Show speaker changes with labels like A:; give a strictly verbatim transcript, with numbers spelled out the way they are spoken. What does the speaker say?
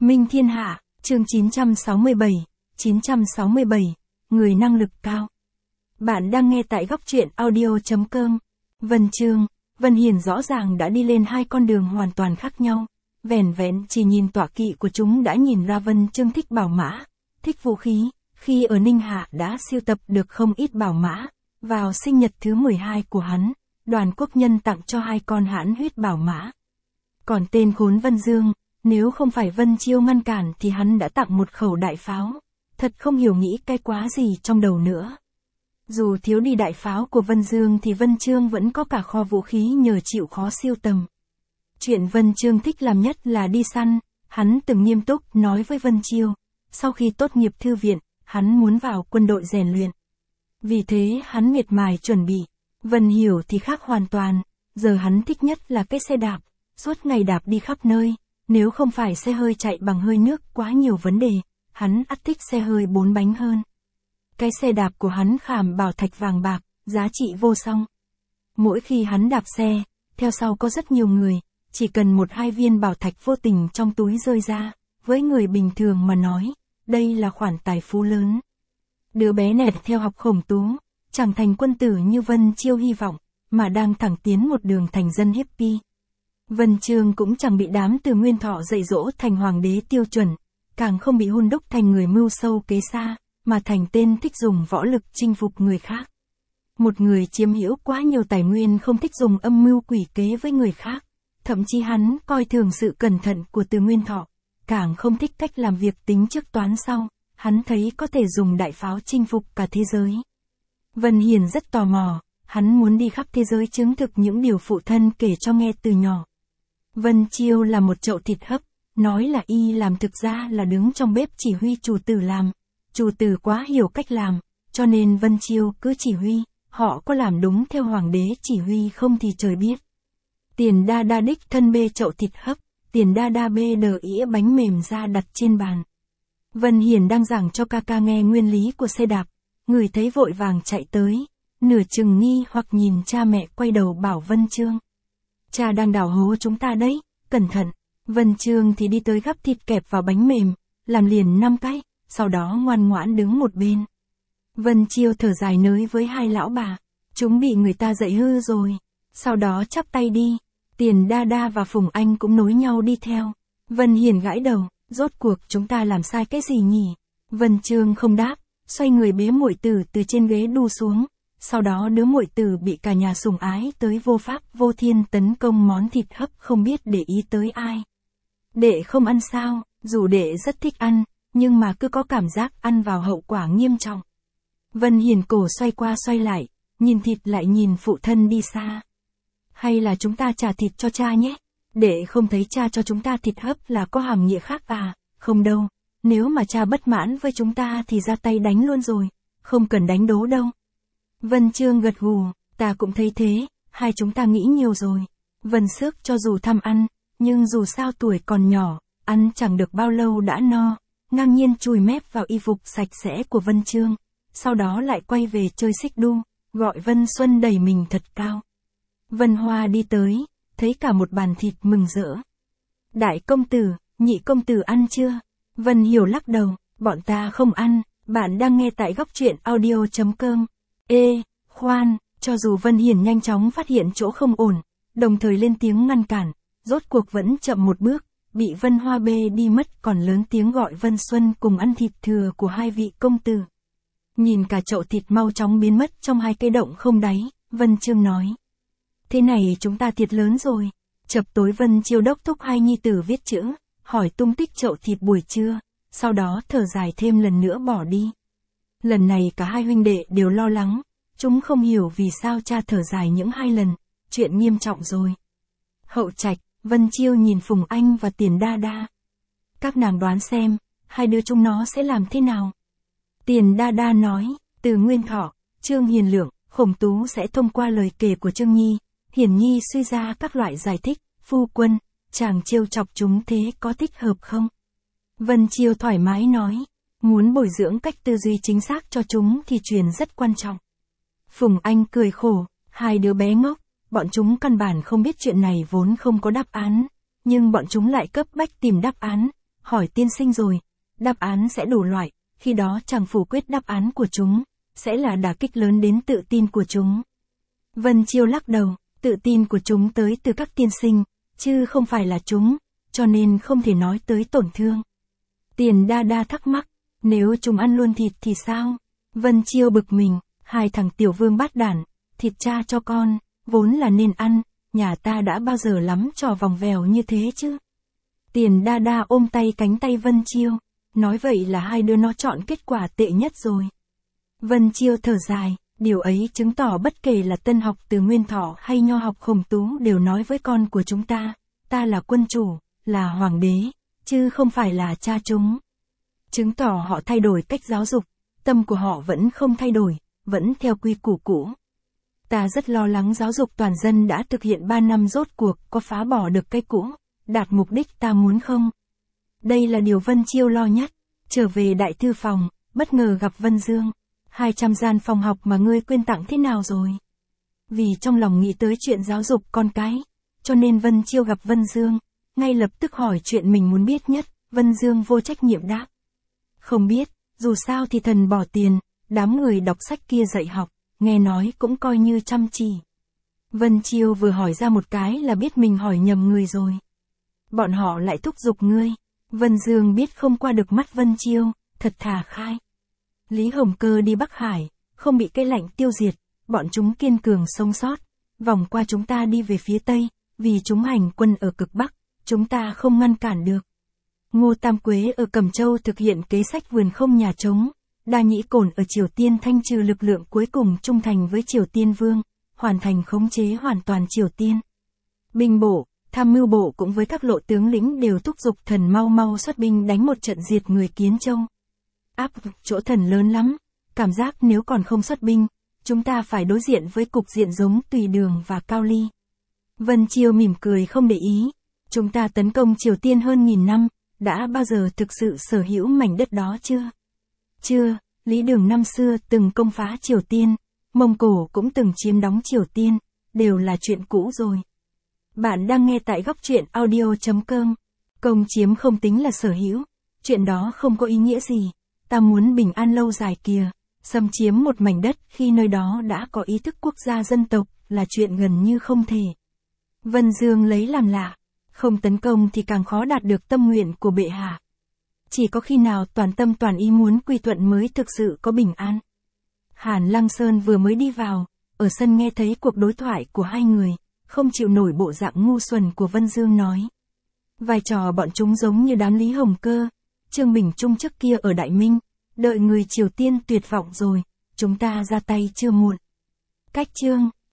A: Minh Thiên Hạ, chương chín trăm sáu mươi bảy, chín trăm sáu mươi bảy, người năng lực cao. Bạn đang nghe tại góc truyện audio chấm com. Vân Chương, Vân Hiền rõ ràng đã đi lên hai con đường hoàn toàn khác nhau. Vẻn vẹn chỉ nhìn tọa kỵ của chúng đã nhìn ra Vân Chương thích bảo mã, thích vũ khí, khi ở Ninh Hạ đã sưu tập được không ít bảo mã. Vào sinh nhật thứ mười hai của hắn, Đoàn Quốc Nhân tặng cho hai con hãn huyết bảo mã. Còn tên khốn Vân Dương, nếu không phải Vân Chiêu ngăn cản thì hắn đã tặng một khẩu đại pháo. Thật không hiểu nghĩ cái quá gì trong đầu nữa. Dù thiếu đi đại pháo của Vân Dương thì Vân Chương vẫn có cả kho vũ khí nhờ chịu khó siêu tầm. Chuyện Vân Chương thích làm nhất là đi săn, hắn từng nghiêm túc nói với Vân Chiêu. Sau khi tốt nghiệp thư viện, hắn muốn vào quân đội rèn luyện. Vì thế hắn miệt mài chuẩn bị. Vân Hiểu thì khác hoàn toàn, giờ hắn thích nhất là cái xe đạp, suốt ngày đạp đi khắp nơi. Nếu không phải xe hơi chạy bằng hơi nước quá nhiều vấn đề, hắn ắt thích xe hơi bốn bánh hơn. Cái xe đạp của hắn khảm bảo thạch vàng bạc, giá trị vô song. Mỗi khi hắn đạp xe, theo sau có rất nhiều người, chỉ cần một hai viên bảo thạch vô tình trong túi rơi ra, với người bình thường mà nói, đây là khoản tài phú lớn. Đứa bé nẹt theo học Khổng Tú, chẳng thành quân tử như Vân Chiêu hy vọng, mà đang thẳng tiến một đường thành dân hippie. Vân Chương cũng chẳng bị đám Từ Nguyên Thọ dạy dỗ thành hoàng đế tiêu chuẩn, càng không bị hun đúc thành người mưu sâu kế xa, mà thành tên thích dùng võ lực chinh phục người khác. Một người chiếm hữu quá nhiều tài nguyên không thích dùng âm mưu quỷ kế với người khác, thậm chí hắn coi thường sự cẩn thận của Từ Nguyên Thọ, càng không thích cách làm việc tính trước toán sau, hắn thấy có thể dùng đại pháo chinh phục cả thế giới. Vân Hiền rất tò mò, hắn muốn đi khắp thế giới chứng thực những điều phụ thân kể cho nghe từ nhỏ. Vân Chiêu là một chậu thịt hấp, nói là y làm thực ra là đứng trong bếp chỉ huy chủ tử làm. Chủ tử quá hiểu cách làm, cho nên Vân Chiêu cứ chỉ huy, họ có làm đúng theo hoàng đế chỉ huy không thì trời biết. Tiền đa đa đích thân bê chậu thịt hấp, tiền đa đa bê đờ ĩa bánh mềm ra đặt trên bàn. Vân Hiền đang giảng cho ca ca nghe nguyên lý của xe đạp, người thấy vội vàng chạy tới, nửa chừng nghi hoặc nhìn cha mẹ quay đầu bảo Vân Chương. Cha đang đào hố chúng ta đấy, cẩn thận. Vân Chương thì đi tới gắp thịt kẹp vào bánh mềm, làm liền năm cái, sau đó ngoan ngoãn đứng một bên. Vân Chiêu thở dài nới với hai lão bà, chúng bị người ta dạy hư rồi, sau đó chắp tay đi. Tiền đa đa và Phùng Anh cũng nối nhau đi theo. Vân Hiền gãi đầu, rốt cuộc chúng ta làm sai cái gì nhỉ? Vân Chương không đáp, xoay người bế muội tử từ trên ghế đu xuống. Sau đó đứa muội tử bị cả nhà sủng ái tới vô pháp vô thiên tấn công món thịt hấp không biết để ý tới ai. Đệ không ăn sao, dù đệ rất thích ăn, nhưng mà cứ có cảm giác ăn vào hậu quả nghiêm trọng. Vân Hiền cổ xoay qua xoay lại, nhìn thịt lại nhìn phụ thân đi xa. Hay là chúng ta trả thịt cho cha nhé? Đệ không thấy cha cho chúng ta thịt hấp là có hàm nghĩa khác à? Không đâu, nếu mà cha bất mãn với chúng ta thì ra tay đánh luôn rồi, không cần đánh đố đâu. Vân Chương gật gù, ta cũng thấy thế, hai chúng ta nghĩ nhiều rồi. Vân Xước cho dù tham ăn, nhưng dù sao tuổi còn nhỏ, ăn chẳng được bao lâu đã no, ngang nhiên chùi mép vào y phục sạch sẽ của Vân Chương, sau đó lại quay về chơi xích đu, gọi Vân Xuân đẩy mình thật cao. Vân Hoa đi tới, thấy cả một bàn thịt mừng rỡ. Đại công tử, nhị công tử ăn chưa? Vân Hiểu lắc đầu, bọn ta không ăn, bạn đang nghe tại góc truyện audio chấm com. Ê, khoan, cho dù Vân Hiền nhanh chóng phát hiện chỗ không ổn, đồng thời lên tiếng ngăn cản, rốt cuộc vẫn chậm một bước, bị Vân Hoa bê đi mất còn lớn tiếng gọi Vân Xuân cùng ăn thịt thừa của hai vị công tử. Nhìn cả chậu thịt mau chóng biến mất trong hai cái động không đáy, Vân Chương nói. Thế này chúng ta thiệt lớn rồi. Chập tối Vân Chiêu đốc thúc hai nhi tử viết chữ, hỏi tung tích chậu thịt buổi trưa, sau đó thở dài thêm lần nữa bỏ đi. Lần này cả hai huynh đệ đều lo lắng, chúng không hiểu vì sao cha thở dài những hai lần, chuyện nghiêm trọng rồi. Hậu Trạch, Vân Chiêu nhìn Phùng Anh và Tiền Đa Đa. Các nàng đoán xem, hai đứa chúng nó sẽ làm thế nào? Tiền Đa Đa nói, Từ Nguyên Thọ, Trương Hiền Lượng, Khổng Tú sẽ thông qua lời kể của Trương Nhi, Hiển Nhi suy ra các loại giải thích, phu quân, chàng trêu chọc chúng thế có thích hợp không? Vân Chiêu thoải mái nói, muốn bồi dưỡng cách tư duy chính xác cho chúng thì truyền rất quan trọng. Phùng Anh cười khổ, hai đứa bé ngốc, bọn chúng căn bản không biết chuyện này vốn không có đáp án, nhưng bọn chúng lại cấp bách tìm đáp án, hỏi tiên sinh rồi, đáp án sẽ đủ loại, khi đó chàng phủ quyết đáp án của chúng, sẽ là đả kích lớn đến tự tin của chúng. Vân Chiêu lắc đầu, tự tin của chúng tới từ các tiên sinh, chứ không phải là chúng, cho nên không thể nói tới tổn thương. Tiền Đa Đa thắc mắc, nếu chúng ăn luôn thịt thì sao? Vân Chiêu bực mình, hai thằng tiểu vương bát đản, thịt cha cho con, vốn là nên ăn, nhà ta đã bao giờ lắm trò vòng vèo như thế chứ? Tiền Đa Đa ôm tay cánh tay Vân Chiêu, nói vậy là hai đứa nó chọn kết quả tệ nhất rồi. Vân Chiêu thở dài, điều ấy chứng tỏ bất kể là tân học từ Nguyên Thọ hay nho học Khổng Tú đều nói với con của chúng ta, ta là quân chủ, là hoàng đế, chứ không phải là cha chúng. Chứng tỏ họ thay đổi cách giáo dục, tâm của họ vẫn không thay đổi, vẫn theo quy củ cũ. Ta rất lo lắng giáo dục toàn dân đã thực hiện ba năm rốt cuộc có phá bỏ được cái cũ, đạt mục đích ta muốn không? Đây là điều Vân Chiêu lo nhất. Trở về đại thư phòng, bất ngờ gặp Vân Dương. hai trăm gian phòng học mà ngươi quyên tặng thế nào rồi? Vì trong lòng nghĩ tới chuyện giáo dục con cái, cho nên Vân Chiêu gặp Vân Dương, ngay lập tức hỏi chuyện mình muốn biết nhất. Vân Dương vô trách nhiệm đáp. Không biết, dù sao thì thần bỏ tiền, đám người đọc sách kia dạy học, nghe nói cũng coi như chăm chỉ. Vân Chiêu vừa hỏi ra một cái là biết mình hỏi nhầm người rồi. Bọn họ lại thúc giục ngươi. Vân Dương biết không qua được mắt Vân Chiêu, thật thà khai. Lý Hồng Cơ đi Bắc Hải, không bị cái lạnh tiêu diệt, bọn chúng kiên cường sống sót, vòng qua chúng ta đi về phía Tây, vì chúng hành quân ở cực Bắc, chúng ta không ngăn cản được. Ngô Tam Quế ở Cẩm Châu thực hiện kế sách vườn không nhà trống, Đa Nhĩ Cổn ở Triều Tiên thanh trừ lực lượng cuối cùng trung thành với Triều Tiên Vương, hoàn thành khống chế hoàn toàn Triều Tiên. Binh bộ, tham mưu bộ cũng với các lộ tướng lĩnh đều thúc giục thần mau mau xuất binh đánh một trận diệt người Kiến Châu. Áp chỗ thần lớn lắm, cảm giác nếu còn không xuất binh, chúng ta phải đối diện với cục diện giống Tùy Đường và Cao Ly. Vân Chiêu mỉm cười không để ý, chúng ta tấn công Triều Tiên hơn nghìn năm, đã bao giờ thực sự sở hữu mảnh đất đó chưa? Chưa, Lý Đường năm xưa từng công phá Triều Tiên, Mông Cổ cũng từng chiếm đóng Triều Tiên, đều là chuyện cũ rồi. Bạn đang nghe tại góc truyện audio chấm com. Công chiếm không tính là sở hữu, chuyện đó không có ý nghĩa gì. Ta muốn bình an lâu dài kìa, xâm chiếm một mảnh đất khi nơi đó đã có ý thức quốc gia dân tộc là chuyện gần như không thể. Vân Dương lấy làm lạ, không tấn công thì càng khó đạt được tâm nguyện của bệ hạ. Chỉ có khi nào toàn tâm toàn ý muốn quy thuận mới thực sự có bình an. Hàn Lăng Sơn vừa mới đi vào, ở sân nghe thấy cuộc đối thoại của hai người, không chịu nổi bộ dạng ngu xuẩn của Vân Dương nói. Vai trò bọn chúng giống như đám Lý Hồng Cơ, Trương Bình Trung trước kia ở Đại Minh, đợi người Triều Tiên tuyệt vọng rồi, chúng ta ra tay chưa muộn. Cách chương